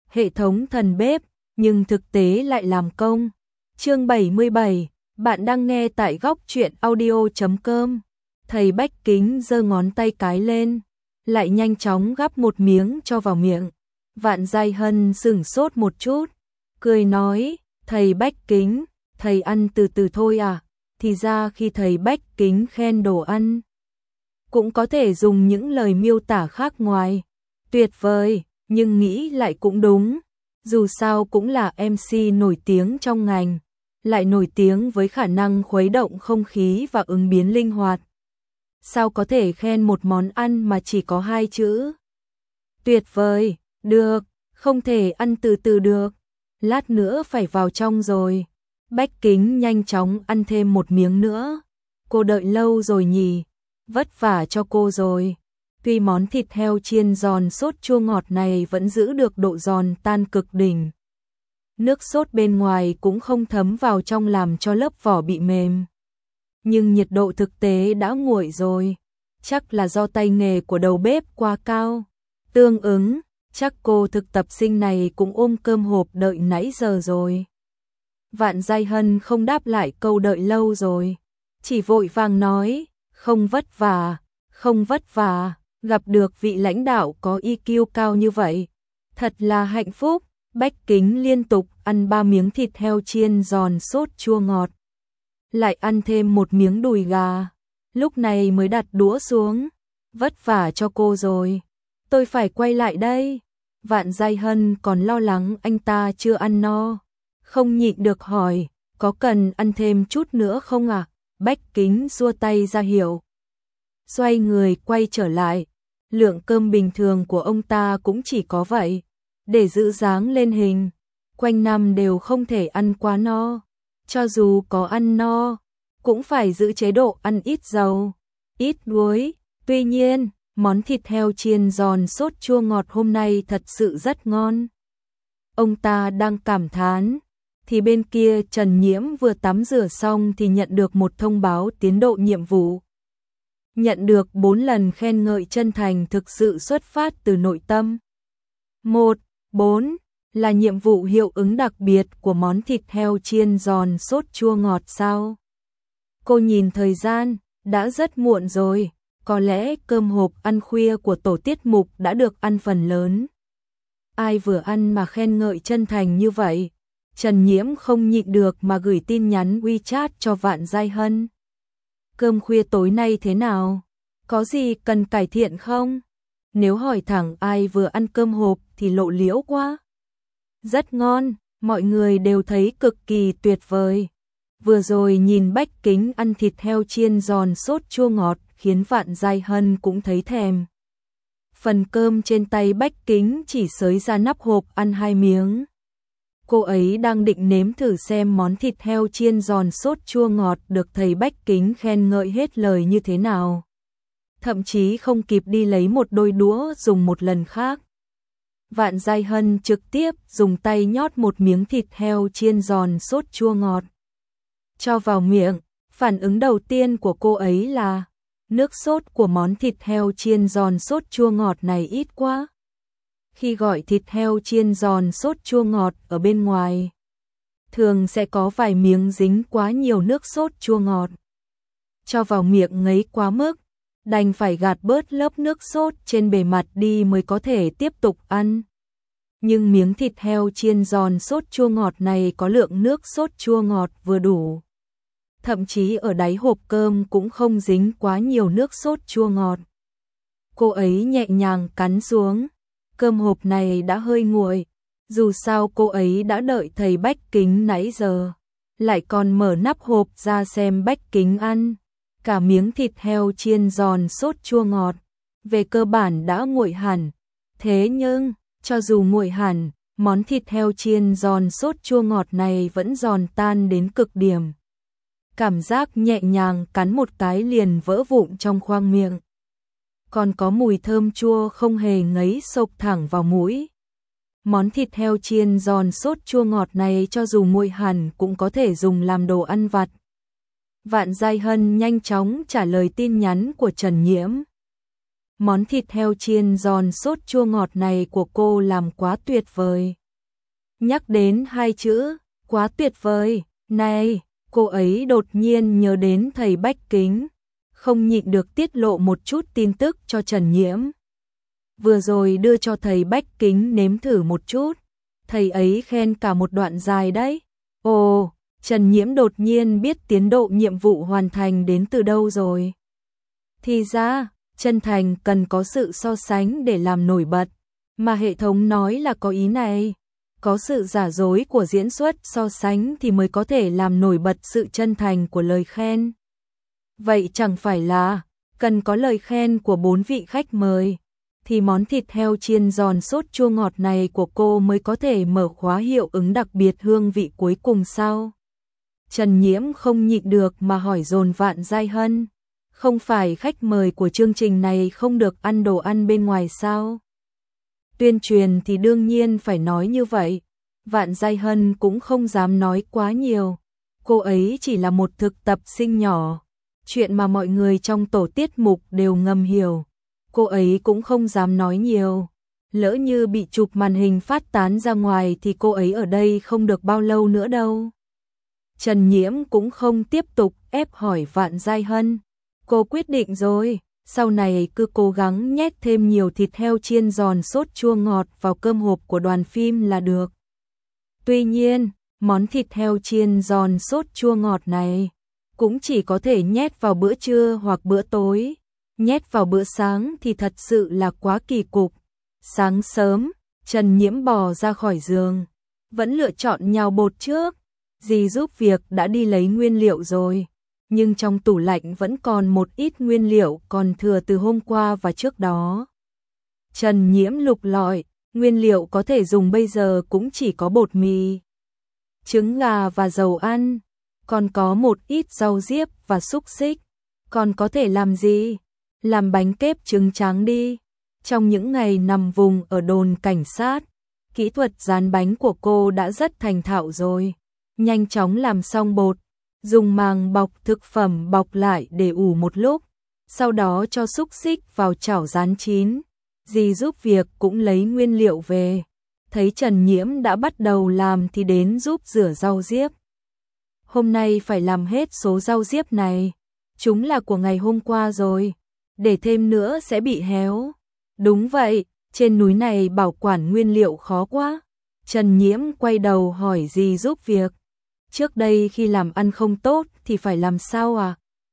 hệ thống thần bếp, nhưng thực tế lại làm công. Chương 77, bạn đang nghe tại góc truyện audio.com. Thầy Bách Kính giơ ngón tay cái lên, lại nhanh chóng gắp một miếng cho vào miệng. Vạn Giai Hân sửng sốt một chút, cười nói, thầy Bách Kính, thầy ăn từ từ thôi à? Thì ra khi thầy Bách Kính khen đồ ăn, cũng có thể dùng những lời miêu tả khác ngoài. Tuyệt vời, nhưng nghĩ lại cũng đúng. Dù sao cũng là MC nổi tiếng trong ngành, lại nổi tiếng với khả năng khuấy động không khí và ứng biến linh hoạt. Sao có thể khen một món ăn mà chỉ có 2 chữ? Tuyệt vời, được, không thể ăn từ từ được. Lát nữa phải vào trong rồi. Bách Kính nhanh chóng ăn thêm một miếng nữa. Cô đợi lâu rồi nhỉ, vất vả cho cô rồi. Tuy món thịt heo chiên giòn sốt chua ngọt này vẫn giữ được độ giòn tan cực đỉnh. Nước sốt bên ngoài cũng không thấm vào trong làm cho lớp vỏ bị mềm. Nhưng nhiệt độ thực tế đã nguội rồi. Chắc là do tay nghề của đầu bếp quá cao. Tương ứng, chắc cô thực tập sinh này cũng ôm cơm hộp đợi nãy giờ rồi. Vạn Giai Hân không đáp lại câu đợi lâu rồi. Chỉ vội vàng nói, không vất vả, không vất vả. Gặp được vị lãnh đạo có EQ cao như vậy, thật là hạnh phúc. Bách Kính liên tục ăn 3 miếng thịt heo chiên giòn sốt chua ngọt, lại ăn thêm một miếng đùi gà, lúc này mới đặt đũa xuống. Vất vả cho cô rồi, tôi phải quay lại đây. Vạn Giai Hân còn lo lắng anh ta chưa ăn no, không nhịn được hỏi, có cần ăn thêm chút nữa không ạ? Bách Kính xua tay ra hiệu, xoay người quay trở lại. Lượng cơm bình thường của ông ta cũng chỉ có vậy, để giữ dáng lên hình, quanh năm đều không thể ăn quá no. Cho dù có ăn no, cũng phải giữ chế độ ăn ít dầu, ít muối. Tuy nhiên, món thịt heo chiên giòn sốt chua ngọt hôm nay thật sự rất ngon. Ông ta đang cảm thán, thì bên kia Trần Nhiễm vừa tắm rửa xong thì nhận được một thông báo tiến độ nhiệm vụ. Nhận được 4 lần khen ngợi chân thành thực sự xuất phát từ nội tâm. 1. 4 là nhiệm vụ hiệu ứng đặc biệt của món thịt heo chiên giòn sốt chua ngọt sao? Cô nhìn thời gian, đã rất muộn rồi, có lẽ cơm hộp ăn khuya của tổ tiết mục đã được ăn phần lớn. Ai vừa ăn mà khen ngợi chân thành như vậy? Trần Nhiễm không nhịn được mà gửi tin nhắn WeChat cho Vạn Giai Hân. Cơm khuya tối nay thế nào? Có gì cần cải thiện không? Nếu hỏi thẳng ai vừa ăn cơm hộp thì lộ liễu quá. Rất ngon, mọi người đều thấy cực kỳ tuyệt vời. Vừa rồi nhìn Bách Kính ăn thịt heo chiên giòn sốt chua ngọt khiến Vạn Giai Hân cũng thấy thèm. Phần cơm trên tay Bách Kính chỉ xới ra nắp hộp ăn 2 miếng. Cô ấy đang định nếm thử xem món thịt heo chiên giòn sốt chua ngọt được thầy Bách Kính khen ngợi hết lời như thế nào. Thậm chí không kịp đi lấy một đôi đũa dùng một lần khác. Vạn Giai Hân trực tiếp dùng tay nhót một miếng thịt heo chiên giòn sốt chua ngọt, cho vào miệng. Phản ứng đầu tiên của cô ấy là, nước sốt của món thịt heo chiên giòn sốt chua ngọt này ít quá. Khi gọi thịt heo chiên giòn sốt chua ngọt ở bên ngoài, thường sẽ có vài miếng dính quá nhiều nước sốt chua ngọt. Cho vào miệng ngấy quá mức, đành phải gạt bớt lớp nước sốt trên bề mặt đi mới có thể tiếp tục ăn. Nhưng miếng thịt heo chiên giòn sốt chua ngọt này có lượng nước sốt chua ngọt vừa đủ. Thậm chí ở đáy hộp cơm cũng không dính quá nhiều nước sốt chua ngọt. Cô ấy nhẹ nhàng cắn xuống. Cơm hộp này đã hơi nguội, dù sao cô ấy đã đợi thầy Bách Kính nãy giờ, lại còn mở nắp hộp ra xem Bách Kính ăn. Cả miếng thịt heo chiên giòn sốt chua ngọt, về cơ bản đã nguội hẳn. Thế nhưng, cho dù nguội hẳn, món thịt heo chiên giòn sốt chua ngọt này vẫn giòn tan đến cực điểm. Cảm giác nhẹ nhàng cắn một cái liền vỡ vụn trong khoang miệng. Còn có mùi thơm chua không hề ngấy xộc thẳng vào mũi. Món thịt heo chiên giòn sốt chua ngọt này cho dù nguội hẳn cũng có thể dùng làm đồ ăn vặt. Vạn Giai Hân nhanh chóng trả lời tin nhắn của Trần Nhiễm. Món thịt heo chiên giòn sốt chua ngọt này của cô làm quá tuyệt vời. Nhắc đến hai chữ, quá tuyệt vời. Này, cô ấy đột nhiên nhớ đến thầy Bách Kính, không nhịn được tiết lộ một chút tin tức cho Trần Nhiễm. Vừa rồi đưa cho thầy Bách Kính nếm thử một chút, thầy ấy khen cả một đoạn dài đấy. Ồ, Trần Nhiễm đột nhiên biết tiến độ nhiệm vụ hoàn thành đến từ đâu rồi. Thì ra, chân thành cần có sự so sánh để làm nổi bật, mà hệ thống nói là có ý này. Có sự giả dối của diễn xuất so sánh thì mới có thể làm nổi bật sự chân thành của lời khen. Vậy chẳng phải là cần có lời khen của 4 vị khách mời, thì món thịt heo chiên giòn sốt chua ngọt này của cô mới có thể mở khóa hiệu ứng đặc biệt hương vị cuối cùng sao? Trần Nhiễm không nhịn được mà hỏi dồn Vạn Giai Hân. Không phải khách mời của chương trình này không được ăn đồ ăn bên ngoài sao? Tuyên truyền thì đương nhiên phải nói như vậy. Vạn Giai Hân cũng không dám nói quá nhiều. Cô ấy chỉ là một thực tập sinh nhỏ. Chuyện mà mọi người trong tổ tiết mục đều ngầm hiểu. Cô ấy cũng không dám nói nhiều. Lỡ như bị chụp màn hình phát tán ra ngoài thì cô ấy ở đây không được bao lâu nữa đâu. Trần Nhiễm cũng không tiếp tục ép hỏi Vạn Giai Hân. Cô quyết định rồi, sau này cứ cố gắng nhét thêm nhiều thịt heo chiên giòn sốt chua ngọt vào cơm hộp của đoàn phim là được. Tuy nhiên, món thịt heo chiên giòn sốt chua ngọt này cũng chỉ có thể nhét vào bữa trưa hoặc bữa tối. Nhét vào bữa sáng thì thật sự là quá kỳ cục. Sáng sớm, Trần Nhiễm bò ra khỏi giường, vẫn lựa chọn nhào bột trước. Dì giúp việc đã đi lấy nguyên liệu rồi, nhưng trong tủ lạnh vẫn còn một ít nguyên liệu còn thừa từ hôm qua và trước đó. Trần Nhiễm lục lọi, nguyên liệu có thể dùng bây giờ cũng chỉ có bột mì, trứng gà và dầu ăn, còn có một ít rau diếp và xúc xích. Còn có thể làm gì? Làm bánh kếp trứng tráng đi. Trong những ngày nằm vùng ở đồn cảnh sát, kỹ thuật dán bánh của cô đã rất thành thạo rồi. Nhanh chóng làm xong bột, dùng màng bọc thực phẩm bọc lại để ủ một lúc, sau đó cho xúc xích vào chảo rán chín. Dì giúp việc cũng lấy nguyên liệu về, thấy Trần Nhiễm đã bắt đầu làm thì đến giúp rửa rau diếp. Hôm nay phải làm hết số rau diếp này, chúng là của ngày hôm qua rồi, để thêm nữa sẽ bị héo. Đúng vậy, trên núi này bảo quản nguyên liệu khó quá. Trần Nhiễm quay đầu hỏi dì giúp việc. Trước đây khi làm ăn không tốt thì phải làm sao à?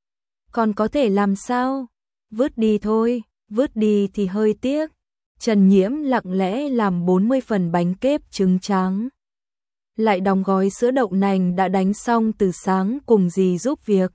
Còn có thể làm sao? Vứt đi thôi, vứt đi thì hơi tiếc. Trần Nhiễm lặng lẽ làm 40 phần bánh kếp trứng tráng. Lại đóng gói sữa đậu nành đã đánh xong từ sáng cùng dì giúp việc.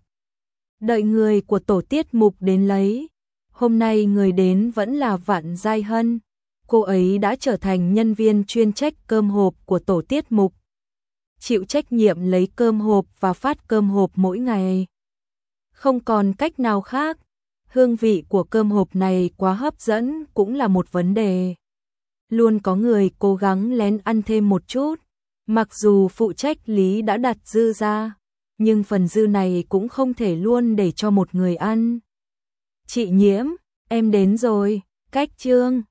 Đợi người của tổ tiết mục đến lấy. Hôm nay người đến vẫn là Vạn Giai Hân. Cô ấy đã trở thành nhân viên chuyên trách cơm hộp của tổ tiết mục, chịu trách nhiệm lấy cơm hộp và phát cơm hộp mỗi ngày. Không còn cách nào khác, hương vị của cơm hộp này quá hấp dẫn cũng là một vấn đề. Luôn có người cố gắng lén ăn thêm một chút, mặc dù phụ trách lý đã đặt dư ra, nhưng phần dư này cũng không thể luôn để cho một người ăn. Chị Nhiễm, em đến rồi, cách chương